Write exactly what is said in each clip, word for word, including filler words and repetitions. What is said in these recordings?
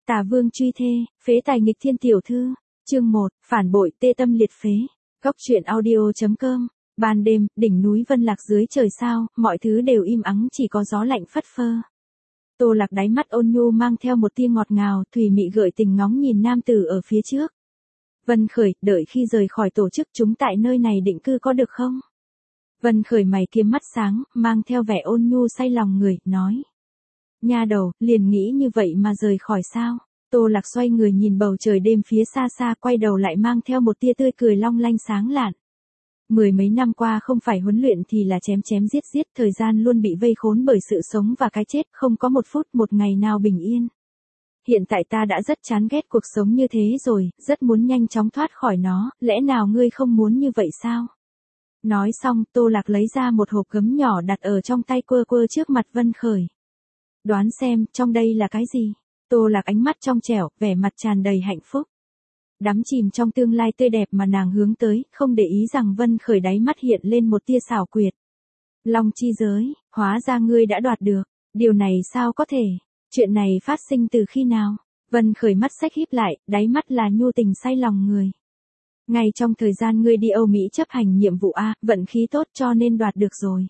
Tà vương truy thê, phế tài nghịch thiên tiểu thư. Chương một, phản bội tê tâm liệt phế. Góc truyện audio chấm com. Ban đêm, đỉnh núi Vân Lạc dưới trời sao, mọi thứ đều im ắng, chỉ có gió lạnh phất phơ. Tô Lạc đáy mắt ôn nhu mang theo một tia ngọt ngào, thùy mị gợi tình ngóng nhìn nam tử ở phía trước. Vân Khởi, đợi khi rời khỏi tổ chức chúng tại nơi này định cư có được không? Vân Khởi mày kiếm mắt sáng, mang theo vẻ ôn nhu say lòng người, nói. Nha đầu, liền nghĩ như vậy mà rời khỏi sao? Tô Lạc xoay người nhìn bầu trời đêm phía xa xa, quay đầu lại mang theo một tia tươi cười long lanh sáng lạn. Mười mấy năm qua không phải huấn luyện thì là chém chém giết giết, thời gian luôn bị vây khốn bởi sự sống và cái chết, không có một phút một ngày nào bình yên. Hiện tại ta đã rất chán ghét cuộc sống như thế rồi, rất muốn nhanh chóng thoát khỏi nó, lẽ nào ngươi không muốn như vậy sao? Nói xong, Tô Lạc lấy ra một hộp gấm nhỏ đặt ở trong tay quơ quơ trước mặt Vân Khởi. Đoán xem, trong đây là cái gì? Tô Lạc ánh mắt trong trẻo, vẻ mặt tràn đầy hạnh phúc. Đắm chìm trong tương lai tươi đẹp mà nàng hướng tới, không để ý rằng Vân Khởi đáy mắt hiện lên một tia xảo quyệt. Long chi giới, hóa ra ngươi đã đoạt được, điều này sao có thể? Chuyện này phát sinh từ khi nào? Vân Khởi mắt xếch híp lại, đáy mắt là nhu tình say lòng người. Ngay trong thời gian ngươi đi Âu Mỹ chấp hành nhiệm vụ A, vận khí tốt cho nên đoạt được rồi.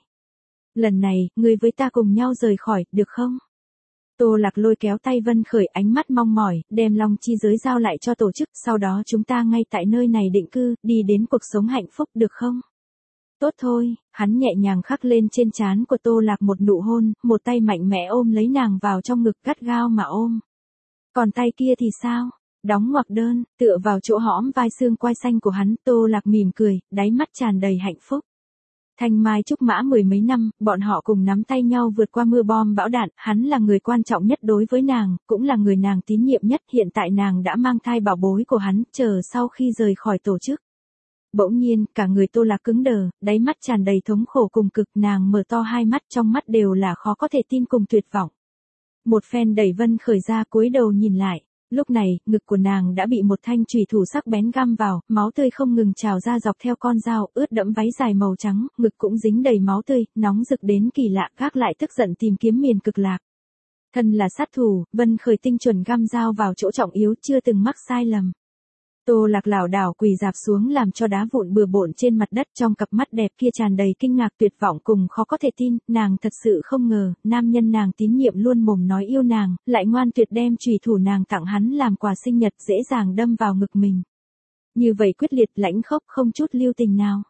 Lần này, ngươi với ta cùng nhau rời khỏi, được không? Tô Lạc lôi kéo tay Vân Khởi, ánh mắt mong mỏi, đem Long chi giới giao lại cho tổ chức, sau đó chúng ta ngay tại nơi này định cư, đi đến cuộc sống hạnh phúc được không? Tốt thôi, hắn nhẹ nhàng khắc lên trên trán của Tô Lạc một nụ hôn, một tay mạnh mẽ ôm lấy nàng vào trong ngực gắt gao mà ôm. Còn tay kia thì sao? Đóng ngoặc đơn, tựa vào chỗ hõm vai xương quai xanh của hắn, Tô Lạc mỉm cười, đáy mắt tràn đầy hạnh phúc. Thanh mai trúc mã mười mấy năm, bọn họ cùng nắm tay nhau vượt qua mưa bom bão đạn, hắn là người quan trọng nhất đối với nàng, cũng là người nàng tín nhiệm nhất, hiện tại nàng đã mang thai bảo bối của hắn, chờ sau khi rời khỏi tổ chức. Bỗng nhiên, cả người Tô Lạc cứng đờ, đáy mắt tràn đầy thống khổ cùng cực, nàng mở to hai mắt, trong mắt đều là khó có thể tin cùng tuyệt vọng. Một phen đẩy Vân Khởi ra, cúi đầu nhìn lại. Lúc này, ngực của nàng đã bị một thanh chùy thủ sắc bén găm vào, máu tươi không ngừng trào ra dọc theo con dao, ướt đẫm váy dài màu trắng, ngực cũng dính đầy máu tươi, nóng rực đến kỳ lạ, gác lại tức giận tìm kiếm miền cực lạc. Thân là sát thủ, Vân Khởi tinh chuẩn găm dao vào chỗ trọng yếu, chưa từng mắc sai lầm. Tô Lạc lảo đảo quỳ dạp xuống làm cho đá vụn bừa bộn trên mặt đất, trong cặp mắt đẹp kia tràn đầy kinh ngạc tuyệt vọng cùng khó có thể tin, nàng thật sự không ngờ, nam nhân nàng tín nhiệm luôn mồm nói yêu nàng, lại ngoan tuyệt đem chùy thủ nàng tặng hắn làm quà sinh nhật dễ dàng đâm vào ngực mình. Như vậy quyết liệt lãnh khốc không chút lưu tình nào.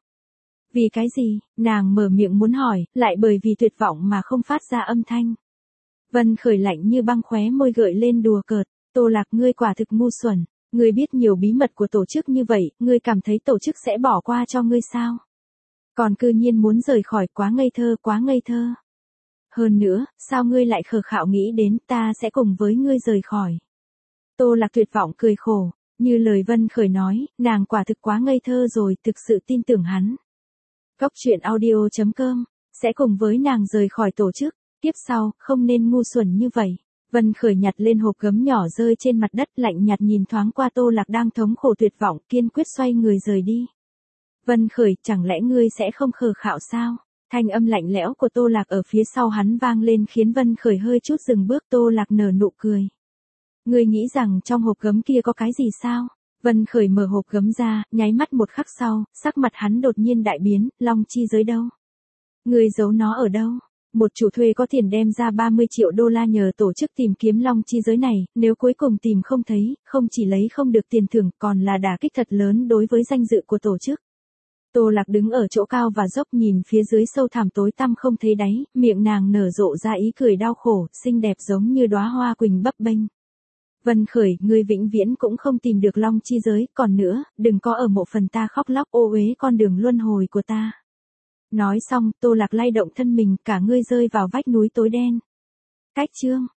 Vì cái gì, nàng mở miệng muốn hỏi, lại bởi vì tuyệt vọng mà không phát ra âm thanh. Vân Khởi lạnh như băng khóe môi gợi lên đùa cợt, Tô Lạc ngươi quả thực ngu xuẩn. Ngươi biết nhiều bí mật của tổ chức như vậy, ngươi cảm thấy tổ chức sẽ bỏ qua cho ngươi sao? Còn cư nhiên muốn rời khỏi, quá ngây thơ, quá ngây thơ. Hơn nữa, sao ngươi lại khờ khạo nghĩ đến ta sẽ cùng với ngươi rời khỏi? Tô Lạc tuyệt vọng cười khổ, như lời Vân Khởi nói, nàng quả thực quá ngây thơ rồi, thực sự tin tưởng hắn. Góc truyện audio chấm com, sẽ cùng với nàng rời khỏi tổ chức, tiếp sau, không nên ngu xuẩn như vậy. Vân Khởi nhặt lên hộp gấm nhỏ rơi trên mặt đất, lạnh nhạt nhìn thoáng qua Tô Lạc đang thống khổ tuyệt vọng, kiên quyết xoay người rời đi. Vân Khởi, chẳng lẽ ngươi sẽ không khờ khạo sao? Thanh âm lạnh lẽo của Tô Lạc ở phía sau hắn vang lên khiến Vân Khởi hơi chút dừng bước. Tô Lạc nở nụ cười. Ngươi nghĩ rằng trong hộp gấm kia có cái gì sao? Vân Khởi mở hộp gấm ra, nháy mắt một khắc sau, sắc mặt hắn đột nhiên đại biến, Long chi giới đâu? Ngươi giấu nó ở đâu? Một chủ thuê có tiền đem ra ba mươi triệu đô la nhờ tổ chức tìm kiếm Long chi giới này, nếu cuối cùng tìm không thấy, không chỉ lấy không được tiền thưởng, còn là đả kích thật lớn đối với danh dự của tổ chức. Tô Lạc đứng ở chỗ cao và dốc nhìn phía dưới sâu thẳm tối tăm không thấy đáy, miệng nàng nở rộ ra ý cười đau khổ, xinh đẹp giống như đóa hoa quỳnh bấp bênh. Vân Khởi, ngươi vĩnh viễn cũng không tìm được Long chi giới, còn nữa, đừng có ở mộ phần ta khóc lóc ô uế con đường luân hồi của ta. Nói xong, Tô Lạc lay động thân mình, cả người rơi vào vách núi tối đen. Cách chương